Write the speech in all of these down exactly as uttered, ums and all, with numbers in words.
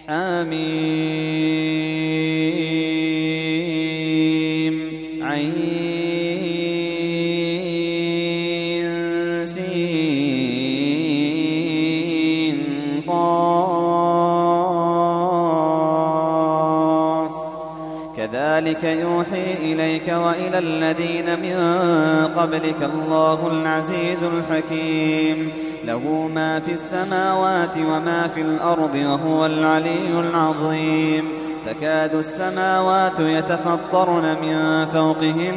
حميم عين سين قاف كذلك يوحي إليك وإلى الذين من قبلك الله العزيز الحكيم له ما في السماوات وما في الأرض وهو العلي العظيم تكاد السماوات يتفطرن من فوقهن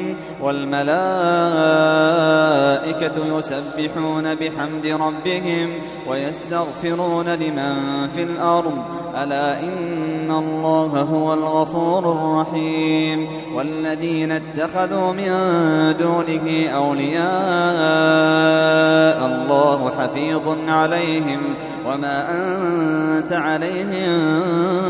والملائكة يسبحون بحمد ربهم ويستغفرون لمن في الأرض ألا إن الله هو الغفور الرحيم والذين اتخذوا من دونه أولياء الله حفيظ عليهم وما أنت عليهم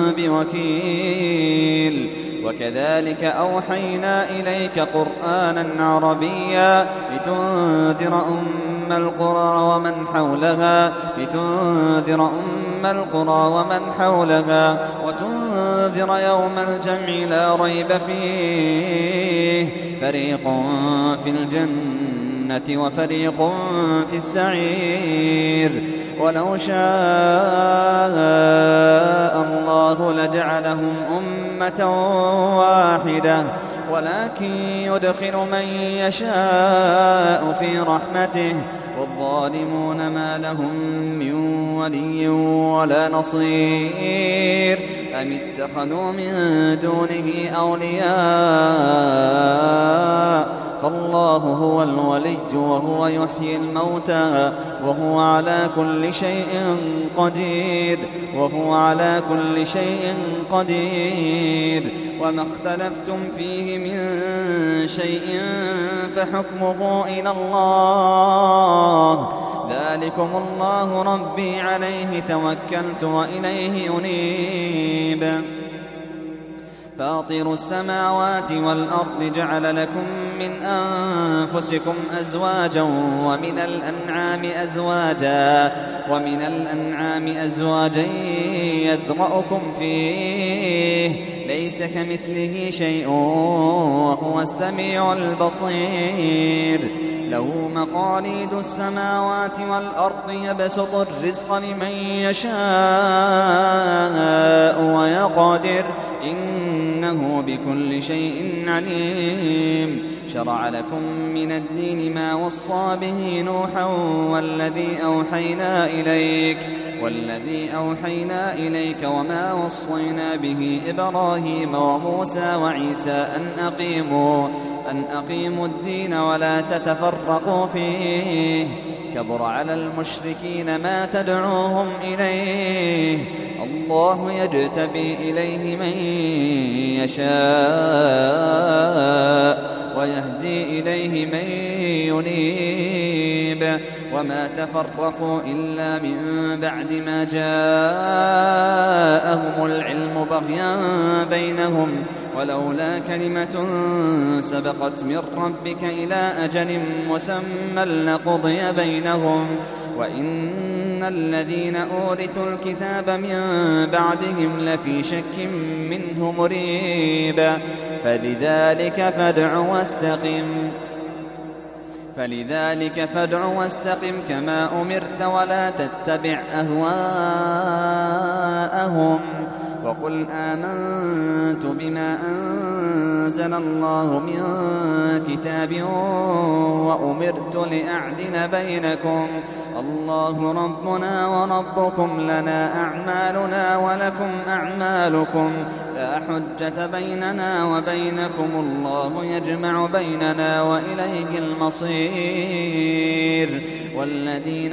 بوكيل وكذلك أوحينا إليك قرآنا عربيا لتنذر أم القرى ومن حولها لتنذر أم القرى ومن حولها وتنذر يوم الجمع لا ريب فيه فريق في الجنة وفريق في السعير ولو شاء الله لجعلهم أمة واحدة ولكن يدخل من يشاء في رحمته والظالمون ما لهم من ولي ولا نصير أم اتخذوا من دونه أولياء فالله هو الولي وهو يحيي الموتى وهو على كل شيء قدير وهو على كل شيء قدير وما اختلفتم فيه من شيء فحكمه إلى الله ذلكم الله ربي عليه توكلت وإليه أنيب فاطر السماوات والأرض جعل لكم من أنفسكم أزواجا ومن الأنعام أزواجا ومن الأنعام أزواجا يذرأكم فيه ليس كمثله شيء وهو السميع البصير له مقاليد السماوات والأرض يبسط الرزق لمن يشاء ويقدر إنه بكل شيء عليم شرع لكم من الدين ما وصى به نوحا والذي أوحينا إليك والذي أوحينا إليك وما وصينا به إبراهيم وموسى وعيسى أن أقيموا أن أقيموا الدين ولا تتفرقوا فيه كبر على المشركين ما تدعوهم إليه الله يجتبي إليه من يشاء ويهدي إليه من ينيب وما تفرقوا إلا من بعد ما جاءهم العلم بغيا بينهم ولولا كلمة سبقت من ربك إلى أجل مسمى لقضي بينهم وإن الذين أورثوا الكتاب من بعدهم لفي شك منه مريب فلذلك فادع واستقم فلذلك فادع واستقم كما أمرت ولا تتبع أهواءهم وقل آمنت بما أنزل الله من كتاب وأمرت لأعدل بينكم الله ربنا وربكم لنا أعمالنا ولكم أعمالكم لا حجة بيننا وبينكم الله يجمع بيننا وإليه المصير والذين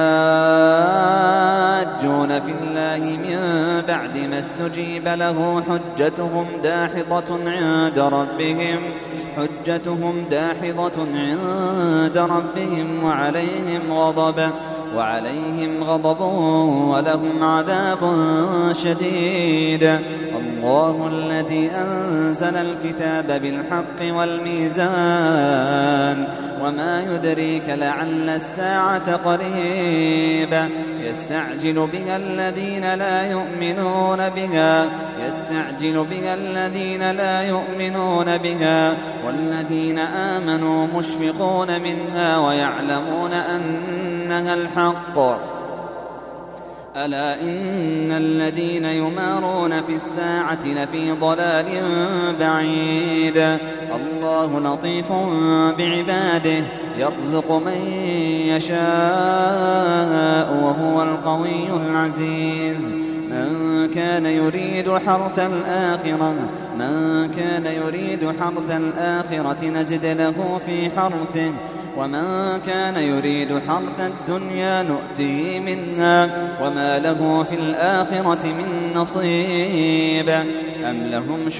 يحاجون في الله من بعد ما استجيب له حجتهم داحضة عند ربهم حجتهم داحضة عند ربهم وعليهم غضب وعليهم غضب ولهم عذاب شديد. الله الذي أنزل الكتاب بالحق والميزان وما يدريك لعل الساعة قريبة يستعجل بها الذين لا يؤمنون بها يستعجل بها الذين لا يؤمنون بها والذين آمنوا مشفقون منها ويعلمون أنها الحق. ألا إن الذين يمارون في الساعة لفي ضلال بعيد الله لطيف بعباده يرزق من يشاء وهو القوي العزيز. من كان يريد حرث الآخرة من كان يريد حرث الآخرة نزد له في حرثه ومن كان يريد حرث الدنيا نؤتيه منها وما له في الآخرة من نصيب. أم لهم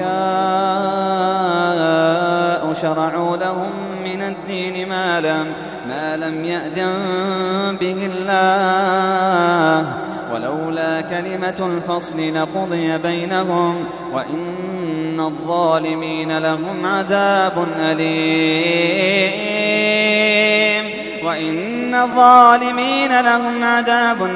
شركاء شرعوا لهم من الدين ما لم, ما لم يأذن به الله ولولا كلمة الفصل لقضي بينهم وإن الظالمين لهم عذاب أليم وإن الظالمين لهم عذاب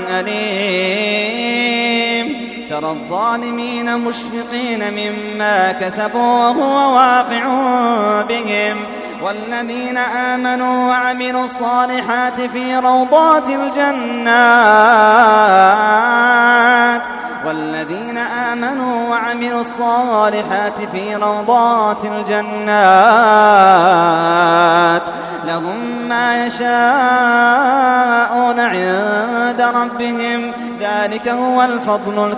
أليم. ترى الظالمين مشفقين مما كسبوا وهو واقع بهم والذين آمنوا وعملوا الصالحات في روضات الجنات والذين آمنوا وعملوا الصالحات في روضات الجنات لهم ما يشاءون عند ربهم ذلك هو الفضل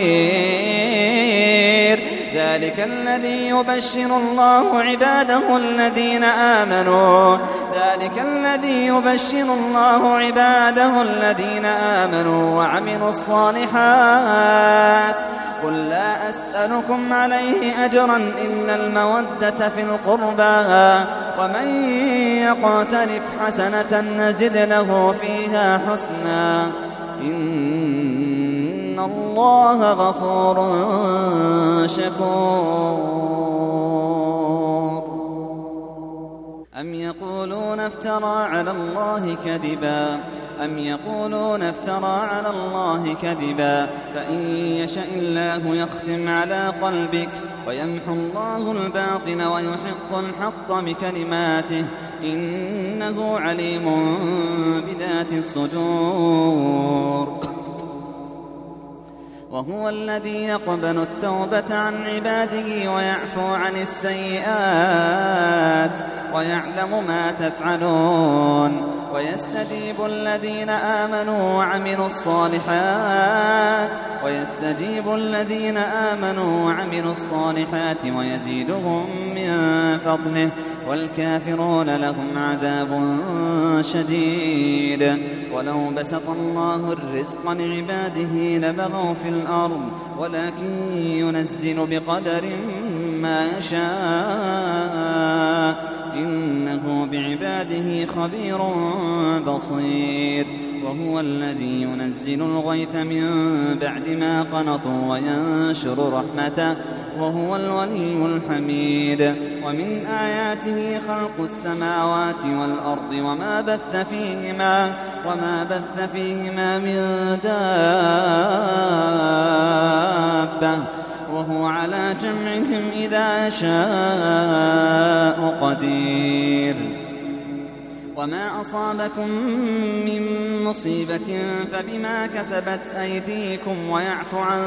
الكبير. ذلك الذي يبشر الله عباده الذين آمنوا ذلك الذي يبشر الله عباده الذين آمنوا وعملوا الصالحات قل لا أسألكم عليه أجرا إلا المودة في القربى ومن يقترف حسنة نزد له فيها حسنا إن الله غفور شكور. أم يقولون افترى على الله كذبا أم يقولون افترى على الله كذبا فإن يشأ الله يختم على قلبك ويمحو الله الباطل ويحق الحق بكلماته إنه عليم بذات الصدور. وهو الذي يقبل التوبة عن عباده ويعفو عن السيئات ويعلم ما تفعلون ويستجيب الذين آمنوا وعملوا الصالحات ويستجيب الذين آمنوا وعملوا الصالحات ويزيدهم من فضله والكافرون لهم عذاب شديد. ولو بسط الله الرزق لعباده لبغوا في الأرض ولكن ينزل بقدر ما يشاء إنه بعباده خبير بصير. وهو الذي ينزل الغيث من بعد ما قنطوا وينشر رحمته وهو الولي الحميد. ومن آياته خلق السماوات والأرض وما بث فيهما وما بث فيهما من دابة وهو على جمعهم إذا شاء قدير. وما أصابكم من مصيبة فبما كسبت أيديكم ويعفو عن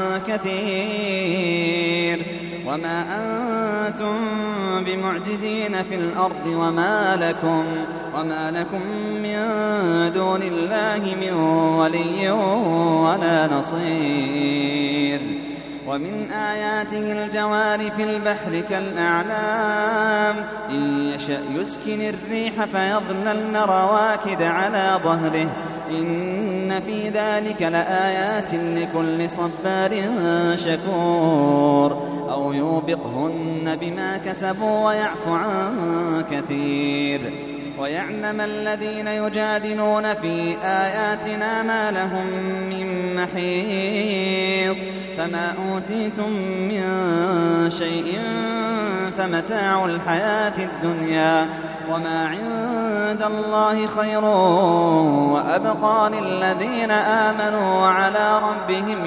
كثير. وما أنتم بمعجزين في الأرض وما لكم, وما لكم من دون الله من ولي ولا نصير. ومن آياته الجوار في البحر كالأعلام إن يشأ يسكن الريح فيظللن رواكد على ظهره إن في ذلك لآيات لكل صبار شكور. أو يوبقهن بما كسبوا ويعفو عن كثير. ويعلم الذين يجادلون في آياتنا ما لهم من محيص فما أوتيتم من شيء فمتاع الحياة الدنيا وما عند الله خير وأبقى للذين آمنوا وعلى ربهم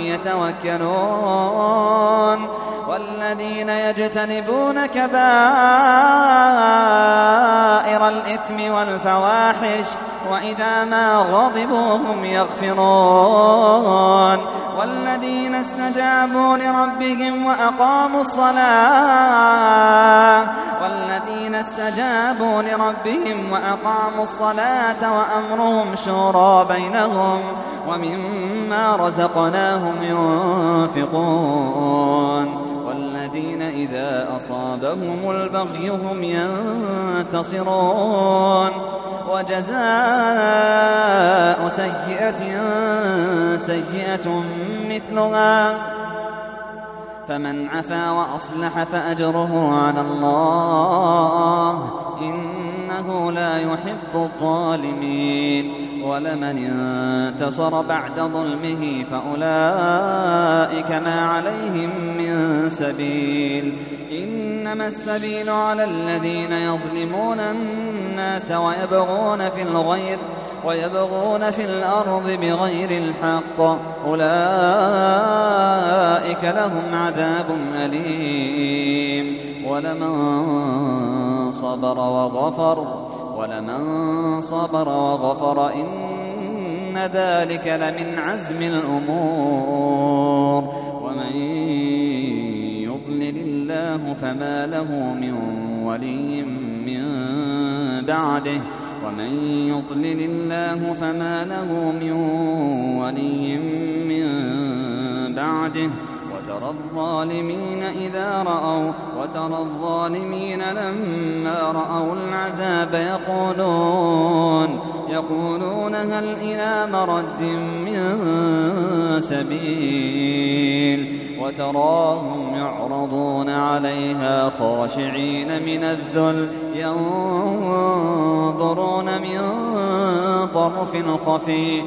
يتوكلون والذين يجتنبون كبائر الإثم والفواحش وإذا ما غضبوا هم يغفرون والذين استجابوا لربهم وأقاموا الصلاة والذين استجابوا لربهم وأقاموا الصلاة وأمرهم شورى بينهم ومما رزقناهم ينفقون والذين إذا أصابهم البغي هم ينتصرون وجزاء سيئة سيئة مثلها فمن عفا وأصلح فأجره على الله إنه لا يحب الظالمين ولمن انتصر بعد ظلمه فأولئك ما عليهم من سبيل إنما السبيل على الذين يظلمون الناس ويبغون في الغير ويبغون في الأرض بغير الحق أولئك لهم عذاب أليم ولمن صبر وغفر ولمن صبر وغفر إن ذلك لمن عزم الأمور ومن يضلل الله فما له من ولي من بعده ومن يضلل الله فما له من ولي من بعده وترى الظالمين إذا رأوا وترى الظالمين لما رأوا العذاب يقولون يقولون هل إلى مرد من سبيل وتراهم يعرضون عليها خاشعين من الذل ينظرون من طرف خفي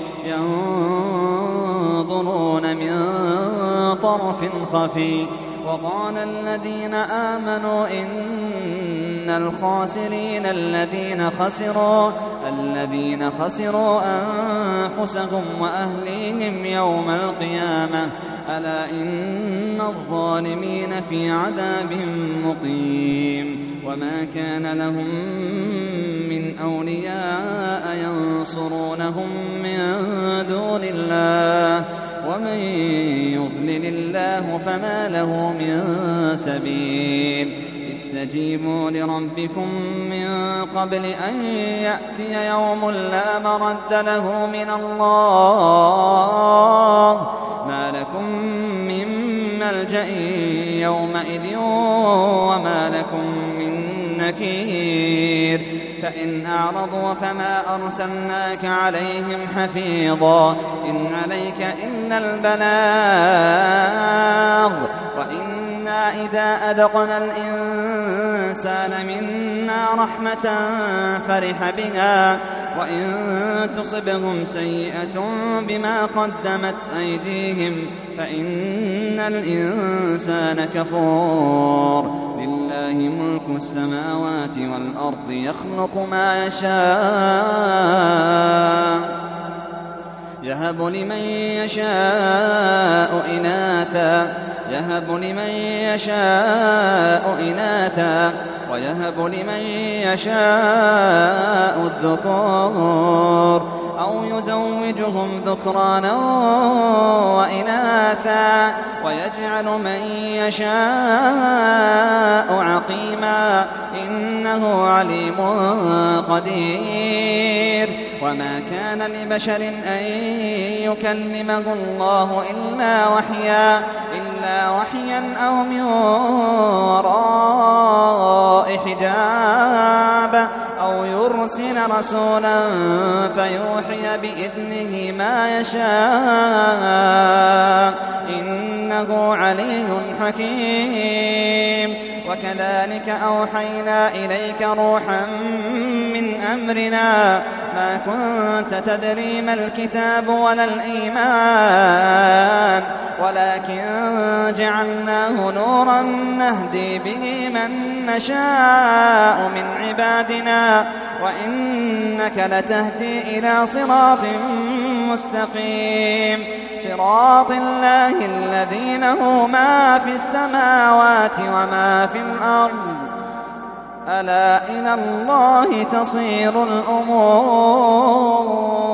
ينظرون من طرف خفي وقال الذين آمنوا إن الخاسرين الذين خسروا الذين خسروا أنفسهم وأهليهم يوم القيامة ألا إن الظالمين في عذاب مقيم وما كان لهم من أولياء ينصرونهم من دون الله ومن يضلل الله فما له من سبيل استجيبوا لربكم من قبل أن يأتي يوم لا مرد له من الله ما لكم من ملجأ يومئذ وما لكم من نكير فإن أعرضوا فما أرسلناك عليهم حفيظا إن عليك إلا البلاغ وإنا إذا أذقنا الإنسان منا رحمة فرح بها وإن تصبهم سيئة بما قدمت أيديهم فإن الإنسان كفور لله ملك السماوات والأرض يخلق ما يشاء يهب لمن يشاء إناثا يهب لمن يشاء إناثا ويهب لمن يشاء الذكور أو يزوجهم ذكرانا وإناثا ويجعل من يشاء عقيما إنه عليم قدير وما كان لبشر أن يكلمه الله إلا وحيا إلا وحيا أو من وراء حجاب أو يرسل رسولا فيوحي بإذنه ما يشاء إنه إنه علي حكيم. وكذلك أوحينا إليك روحا من أمرنا ما كنت تدري ما الكتاب ولا الإيمان ولكن جعلناه نورا نهدي به من نشاء من عبادنا وإنك لتهدي إلى صراط مستقيم صراط الله الذي له ما في السماوات وما في الأرض ألا إلى الله تصير الأمور.